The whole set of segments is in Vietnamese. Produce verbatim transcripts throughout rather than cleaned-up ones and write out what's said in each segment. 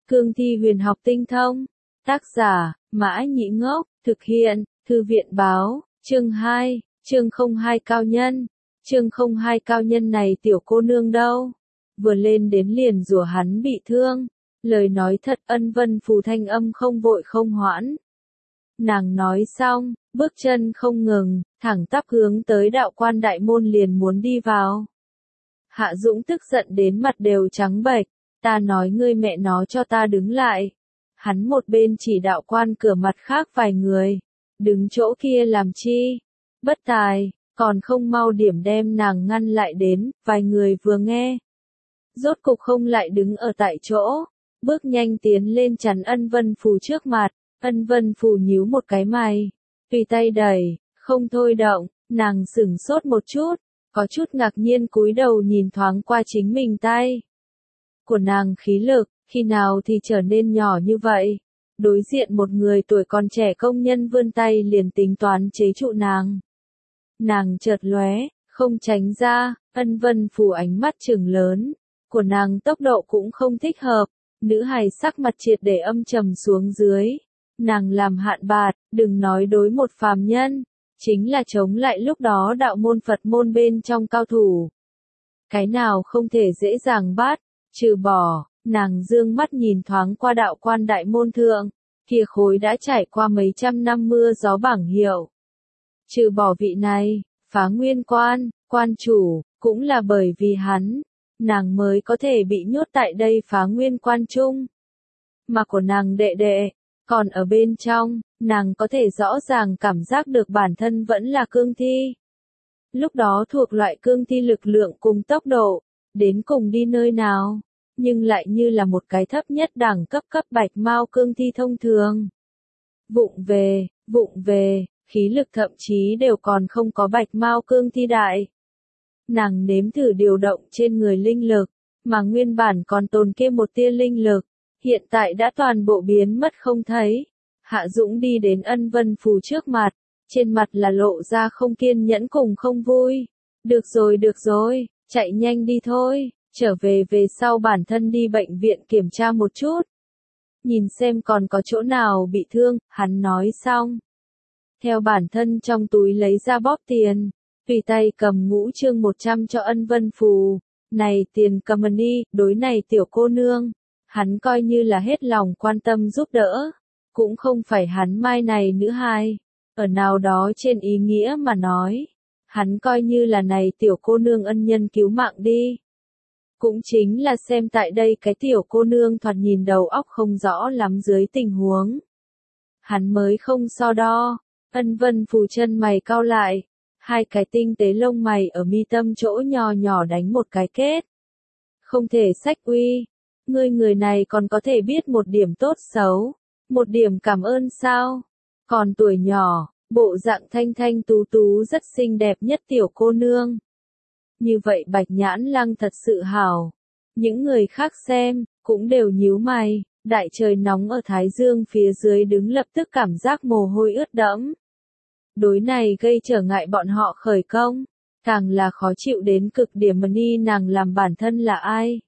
Cương thi huyền học tinh thông. Tác giả, Mã Nhĩ Ngốc, thực hiện, Thư viện báo, chương hai, chương không hai cao nhân. Chương không hai cao nhân này tiểu cô nương đâu? Vừa lên đến liền rủa hắn bị thương. Lời nói thật Ân Vân Phù thanh âm không vội không hoãn. Nàng nói xong, bước chân không ngừng, thẳng tắp hướng tới đạo quan đại môn liền muốn đi vào. Hạ Dũng tức giận đến mặt đều trắng bệch, ta nói ngươi mẹ nó cho ta đứng lại. Hắn một bên chỉ đạo quan cửa mặt khác vài người, đứng chỗ kia làm chi? Bất tài, còn không mau điểm đem nàng ngăn lại đến, vài người vừa nghe. Rốt cục không lại đứng ở tại chỗ, bước nhanh tiến lên chắn Ân Vân Phù trước mặt. Ân Vân Phù nhíu một cái mày, tùy tay đẩy, không thôi động, nàng sửng sốt một chút, có chút ngạc nhiên cúi đầu nhìn thoáng qua chính mình tay. Của nàng khí lực, khi nào thì trở nên nhỏ như vậy? Đối diện một người tuổi còn trẻ công nhân vươn tay liền tính toán chế trụ nàng. Nàng chợt lóe, không tránh ra, Ân Vân Phù ánh mắt trừng lớn, của nàng tốc độ cũng không thích hợp, nữ hài sắc mặt triệt để âm trầm xuống dưới. Nàng làm hạn bạt, đừng nói đối một phàm nhân, chính là chống lại lúc đó đạo môn Phật môn bên trong cao thủ. Cái nào không thể dễ dàng bắt, trừ bỏ, nàng dương mắt nhìn thoáng qua đạo quan đại môn thượng, kia khối đã trải qua mấy trăm năm mưa gió bảng hiệu. Trừ bỏ vị này, Phá Nguyên quan, quan chủ, cũng là bởi vì hắn, nàng mới có thể bị nhốt tại đây Phá Nguyên quan chung. Mà của nàng đệ đệ, còn ở bên trong, nàng có thể rõ ràng cảm giác được bản thân vẫn là cương thi. Lúc đó thuộc loại cương thi lực lượng cùng tốc độ, đến cùng đi nơi nào, nhưng lại như là một cái thấp nhất đẳng cấp cấp bạch mao cương thi thông thường. Vụng về, vụng về, khí lực thậm chí đều còn không có bạch mao cương thi đại. Nàng nếm thử điều động trên người linh lực, mà nguyên bản còn tồn kia một tia linh lực, hiện tại đã toàn bộ biến mất không thấy. Hạ Dũng đi đến Ân Vân Phù trước mặt, trên mặt là lộ ra không kiên nhẫn cùng không vui. Được rồi được rồi, chạy nhanh đi thôi, trở về về sau bản thân đi bệnh viện kiểm tra một chút. Nhìn xem còn có chỗ nào bị thương, hắn nói xong. Theo bản thân trong túi lấy ra bóp tiền, tùy tay cầm ngũ chương một trăm cho Ân Vân Phù. Này tiền cầm đi, đối này tiểu cô nương. Hắn coi như là hết lòng quan tâm giúp đỡ, cũng không phải hắn mai này nữ hài, ở nào đó trên ý nghĩa mà nói, hắn coi như là này tiểu cô nương ân nhân cứu mạng đi. Cũng chính là xem tại đây cái tiểu cô nương thoạt nhìn đầu óc không rõ lắm dưới tình huống. Hắn mới không so đo, Ân Vân Phù chân mày cau lại, hai cái tinh tế lông mày ở mi tâm chỗ nhỏ nhỏ đánh một cái kết. Không thể sách uy. Ngươi người này còn có thể biết một điểm tốt xấu, một điểm cảm ơn sao? Còn tuổi nhỏ, bộ dạng thanh thanh tú tú rất xinh đẹp nhất tiểu cô nương. Như vậy Bạch Nhãn Lăng thật sự hảo. Những người khác xem, cũng đều nhíu mày, đại trời nóng ở Thái Dương phía dưới đứng lập tức cảm giác mồ hôi ướt đẫm. Đối này gây trở ngại bọn họ khởi công, càng là khó chịu đến cực điểm mà ni nàng làm bản thân là ai?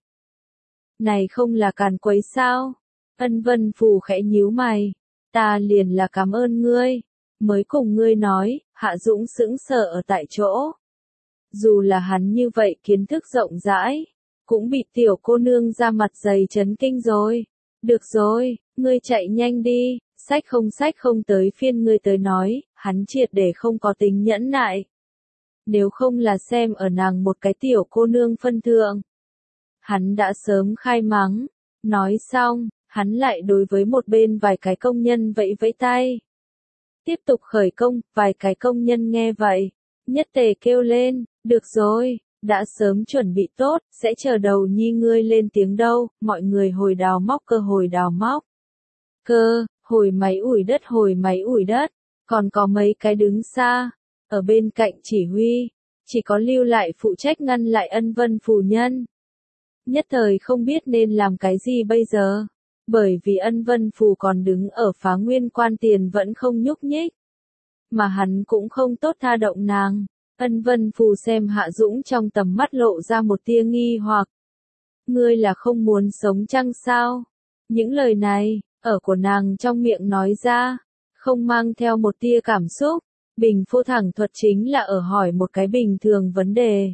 Này không là càn quấy sao? Ân Vân Phù khẽ nhíu mày. Ta liền là cảm ơn ngươi. Mới cùng ngươi nói, Hạ Dũng sững sờ ở tại chỗ. Dù là hắn như vậy kiến thức rộng rãi, cũng bị tiểu cô nương ra mặt dày chấn kinh rồi. Được rồi, ngươi chạy nhanh đi, sách không sách không tới phiên ngươi tới nói, hắn triệt để không có tính nhẫn nại. Nếu không là xem ở nàng một cái tiểu cô nương phân thượng. Hắn đã sớm khai mắng, nói xong, hắn lại đối với một bên vài cái công nhân vẫy vẫy tay. Tiếp tục khởi công, vài cái công nhân nghe vậy, nhất tề kêu lên, được rồi, đã sớm chuẩn bị tốt, sẽ chờ đầu nhi ngươi lên tiếng đâu, mọi người hồi đào móc cơ hồi đào móc. Cơ, hồi máy ủi đất hồi máy ủi đất, còn có mấy cái đứng xa, ở bên cạnh chỉ huy, chỉ có lưu lại phụ trách ngăn lại Ân Vân Phù nhân. Nhất thời không biết nên làm cái gì bây giờ, bởi vì Ân Vân Phù còn đứng ở Phá Nguyên quan tiền vẫn không nhúc nhích. Mà hắn cũng không tốt tha động nàng, Ân Vân Phù xem Hạ Dũng trong tầm mắt lộ ra một tia nghi hoặc. Ngươi là không muốn sống chăng sao? Những lời này, ở của nàng trong miệng nói ra, không mang theo một tia cảm xúc. Bình phô thẳng thuật chính là ở hỏi một cái bình thường vấn đề.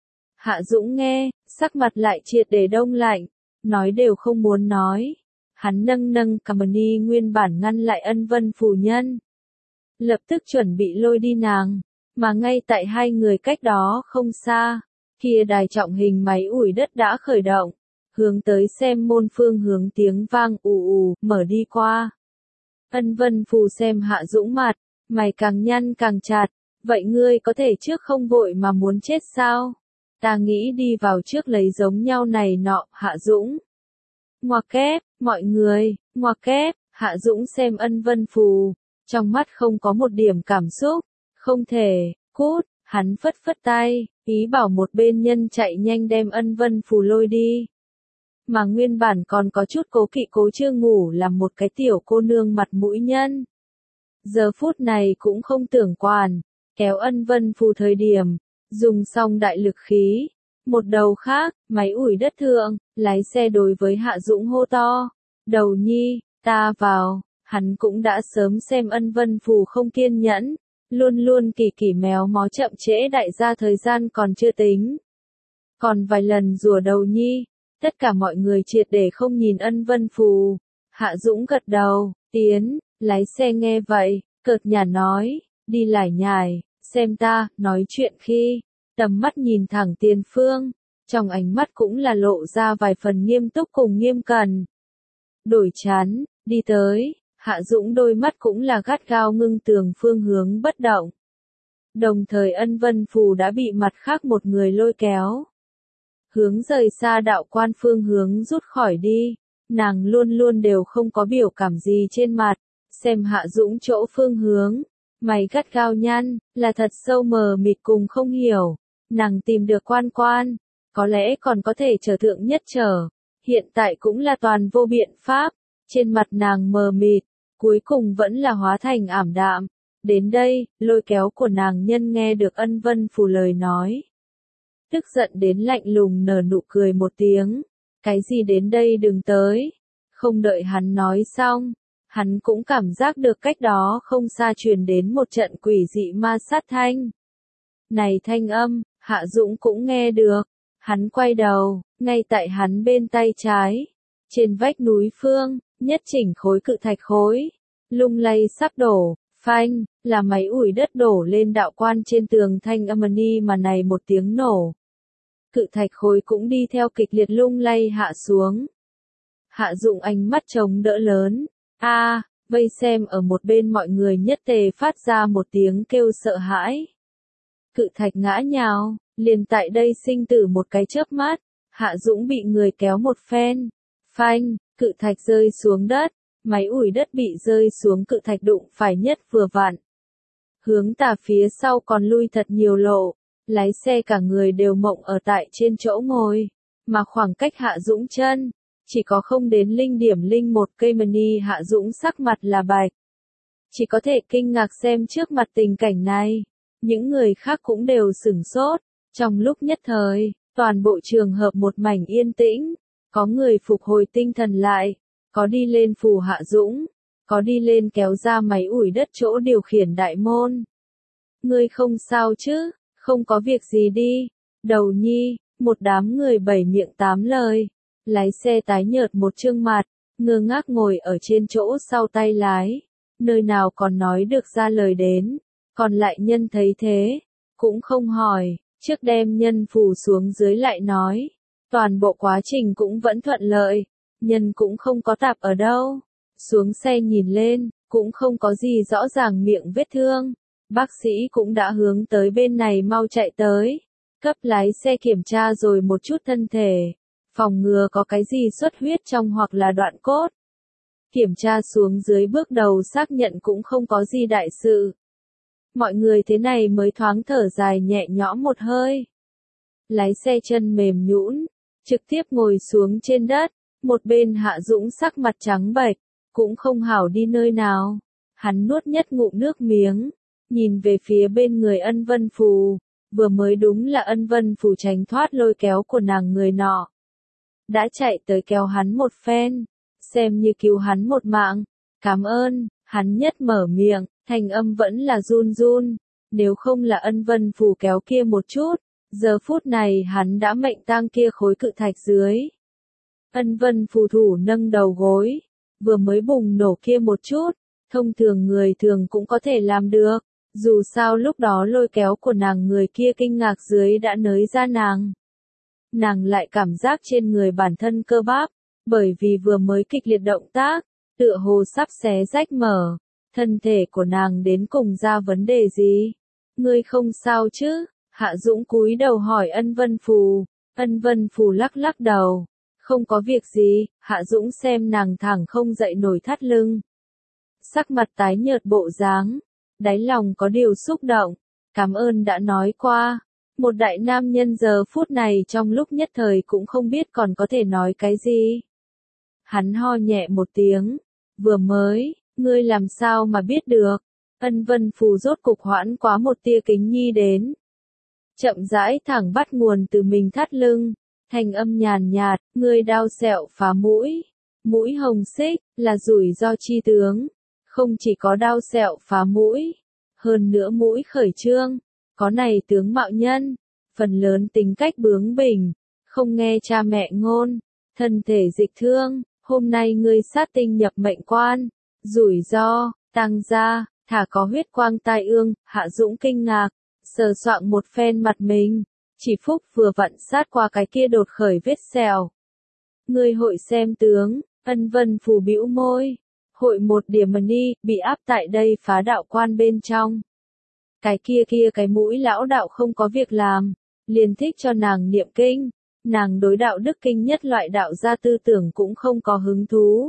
Hạ Dũng nghe, sắc mặt lại triệt để đông lạnh, nói đều không muốn nói. Hắn nâng nâng Kamani nguyên bản ngăn lại Ân Vân Phù Nhân. Lập tức chuẩn bị lôi đi nàng, mà ngay tại hai người cách đó không xa, kia đài trọng hình máy ủi đất đã khởi động, hướng tới xem môn phương hướng tiếng vang ù ù, mở đi qua. Ân Vân Phù xem Hạ Dũng mặt, mày càng nhăn càng chặt, vậy ngươi có thể trước không vội mà muốn chết sao? Ta nghĩ đi vào trước lấy giống nhau này nọ, Hạ Dũng. Ngoặc kép, mọi người, ngoặc kép, Hạ Dũng xem Ân Vân Phù, trong mắt không có một điểm cảm xúc, không thể, cút, hắn phất phất tay, ý bảo một bên nhân chạy nhanh đem Ân Vân Phù lôi đi. Mà nguyên bản còn có chút cố kỵ cố chưa ngủ là một cái tiểu cô nương mặt mũi nhân. Giờ phút này cũng không tưởng quản, kéo Ân Vân Phù thời điểm, dùng xong đại lực khí. Một đầu khác, máy ủi đất thượng, lái xe đối với Hạ Dũng hô to. Đầu nhi, ta vào, hắn cũng đã sớm xem Ân Vân Phù không kiên nhẫn, luôn luôn kỳ kỳ méo mó chậm trễ đại gia thời gian còn chưa tính. Còn vài lần rùa đầu nhi, tất cả mọi người triệt để không nhìn Ân Vân Phù. Hạ Dũng gật đầu, tiến, lái xe nghe vậy, cợt nhả nói, đi lải nhải, xem ta, nói chuyện khi, tầm mắt nhìn thẳng tiền phương, trong ánh mắt cũng là lộ ra vài phần nghiêm túc cùng nghiêm cẩn. Đổi chán, đi tới, Hạ Dũng đôi mắt cũng là gắt gao ngưng tường phương hướng bất động. Đồng thời Ân Vân Phù đã bị mặt khác một người lôi kéo. Hướng rời xa đạo quan phương hướng rút khỏi đi, nàng luôn luôn đều không có biểu cảm gì trên mặt, xem Hạ Dũng chỗ phương hướng, mày gắt gao nhăn, là thật sâu mờ mịt cùng không hiểu, nàng tìm được quan quan, có lẽ còn có thể trở thượng nhất trở, hiện tại cũng là toàn vô biện pháp, trên mặt nàng mờ mịt, cuối cùng vẫn là hóa thành ảm đạm. Đến đây, lôi kéo của nàng nhân nghe được Ân Vân Phù lời nói. Tức giận đến lạnh lùng nở nụ cười một tiếng. Cái gì đến đây đừng tới. Không đợi hắn nói xong, hắn cũng cảm giác được cách đó không xa truyền đến một trận quỷ dị ma sát thanh. Này thanh âm, Hạ Dũng cũng nghe được. Hắn quay đầu, ngay tại hắn bên tay trái. Trên vách núi phương, nhất chỉnh khối cự thạch khối. Lung lay sắp đổ, phanh, là máy ủi đất đổ lên đạo quan trên tường thanh âm ni mà này một tiếng nổ. Cự thạch khối cũng đi theo kịch liệt lung lay hạ xuống. Hạ Dũng ánh mắt trống đỡ lớn, a, vây xem ở một bên mọi người nhất tề phát ra một tiếng kêu sợ hãi. Cự thạch ngã nhào, liền tại đây sinh tử một cái chớp mắt, Hạ Dũng bị người kéo một phen, phanh, cự thạch rơi xuống đất. Máy ủi đất bị rơi xuống cự thạch đụng phải nhất vừa vặn. Hướng tà phía sau còn lui thật nhiều lộ, lái xe cả người đều mộng ở tại trên chỗ ngồi, mà khoảng cách Hạ Dũng chân, chỉ có không đến linh điểm linh một cây mani. Hạ Dũng sắc mặt là bạch. Chỉ có thể kinh ngạc xem trước mặt tình cảnh này, những người khác cũng đều sửng sốt, trong lúc nhất thời, toàn bộ trường hợp một mảnh yên tĩnh, có người phục hồi tinh thần lại. Có đi lên phù Hạ Dũng, có đi lên kéo ra máy ủi đất chỗ điều khiển đại môn. Ngươi không sao chứ, không có việc gì đi. Đầu nhi, một đám người bảy miệng tám lời. Lái xe tái nhợt một trương mặt, ngơ ngác ngồi ở trên chỗ sau tay lái. Nơi nào còn nói được ra lời đến. Còn lại nhân thấy thế, cũng không hỏi, trước đem nhân phù xuống dưới lại nói. Toàn bộ quá trình cũng vẫn thuận lợi. Nhân cũng không có tạp ở đâu. Xuống xe nhìn lên, cũng không có gì rõ ràng miệng vết thương. Bác sĩ cũng đã hướng tới bên này mau chạy tới. Cấp lái xe kiểm tra rồi một chút thân thể. Phòng ngừa có cái gì xuất huyết trong hoặc là đoạn cốt. Kiểm tra xuống dưới bước đầu xác nhận cũng không có gì đại sự. Mọi người thế này mới thoáng thở dài nhẹ nhõm một hơi. Lái xe chân mềm nhũn, trực tiếp ngồi xuống trên đất. Một bên Hạ Dũng sắc mặt trắng bệch, cũng không hảo đi nơi nào. Hắn nuốt nhất ngụm nước miếng, nhìn về phía bên người Ân Vân Phù, vừa mới đúng là Ân Vân Phù tránh thoát lôi kéo của nàng người nọ. Đã chạy tới kéo hắn một phen, xem như cứu hắn một mạng. Cảm ơn, hắn nhất mở miệng, thanh âm vẫn là run run, nếu không là ân vân phù kéo kia một chút, giờ phút này hắn đã mệnh tang kia khối cự thạch dưới. Ân vân phù thủ nâng đầu gối, vừa mới bùng nổ kia một chút, thông thường người thường cũng có thể làm được, dù sao lúc đó lôi kéo của nàng người kia kinh ngạc dưới đã nới ra nàng. Nàng lại cảm giác trên người bản thân cơ bắp, bởi vì vừa mới kịch liệt động tác, tựa hồ sắp xé rách mở, thân thể của nàng đến cùng ra vấn đề gì? Ngươi không sao chứ? Hạ Dũng cúi đầu hỏi Ân Vân Phù, Ân Vân Phù lắc lắc đầu, không có việc gì. Hạ Dũng xem nàng thẳng không dậy nổi thắt lưng, sắc mặt tái nhợt bộ dáng, đáy lòng có điều xúc động, cảm ơn đã nói qua. Một đại nam nhân giờ phút này trong lúc nhất thời cũng không biết còn có thể nói cái gì. Hắn ho nhẹ một tiếng, vừa mới, ngươi làm sao mà biết được? Ân Vân Phù rốt cục hoãn quá một tia kính nhi đến. Chậm rãi thẳng bắt nguồn từ mình thắt lưng, thanh âm nhàn nhạt, ngươi đau sẹo phá mũi, mũi hồng xích, là rủi ro chi tướng, không chỉ có đau sẹo phá mũi, hơn nữa mũi khởi trương, có này tướng mạo nhân, phần lớn tính cách bướng bỉnh, không nghe cha mẹ ngôn, thân thể dịch thương, hôm nay ngươi sát tinh nhập mệnh quan, rủi ro, tăng gia, thả có huyết quang tai ương. Hạ Dũng kinh ngạc, sờ soạng một phen mặt mình, chỉ phúc vừa vặn sát qua cái kia đột khởi vết sẹo. Ngươi hội xem tướng, Ân Vân Phù bĩu môi, hội một điểm ni, bị áp tại đây phá đạo quan bên trong. Cái kia kia cái mũi lão đạo không có việc làm, liền thích cho nàng niệm kinh, nàng đối đạo đức kinh nhất loại đạo gia tư tưởng cũng không có hứng thú.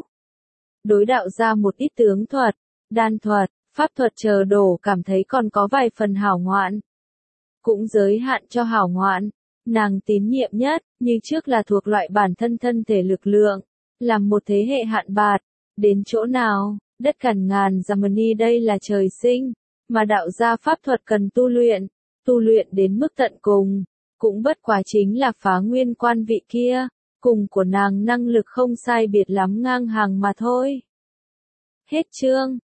Đối đạo gia một ít tướng thuật, đan thuật, pháp thuật chờ đổ cảm thấy còn có vài phần hảo ngoạn. Cũng giới hạn cho hảo ngoạn, nàng tín nhiệm nhất, như trước là thuộc loại bản thân thân thể lực lượng, làm một thế hệ hạn bạt, đến chỗ nào, đất cằn ngàn Zamani đây là trời sinh, mà đạo gia pháp thuật cần tu luyện, tu luyện đến mức tận cùng, cũng bất quá chính là phá nguyên quan vị kia, cùng của nàng năng lực không sai biệt lắm ngang hàng mà thôi. Hết chương.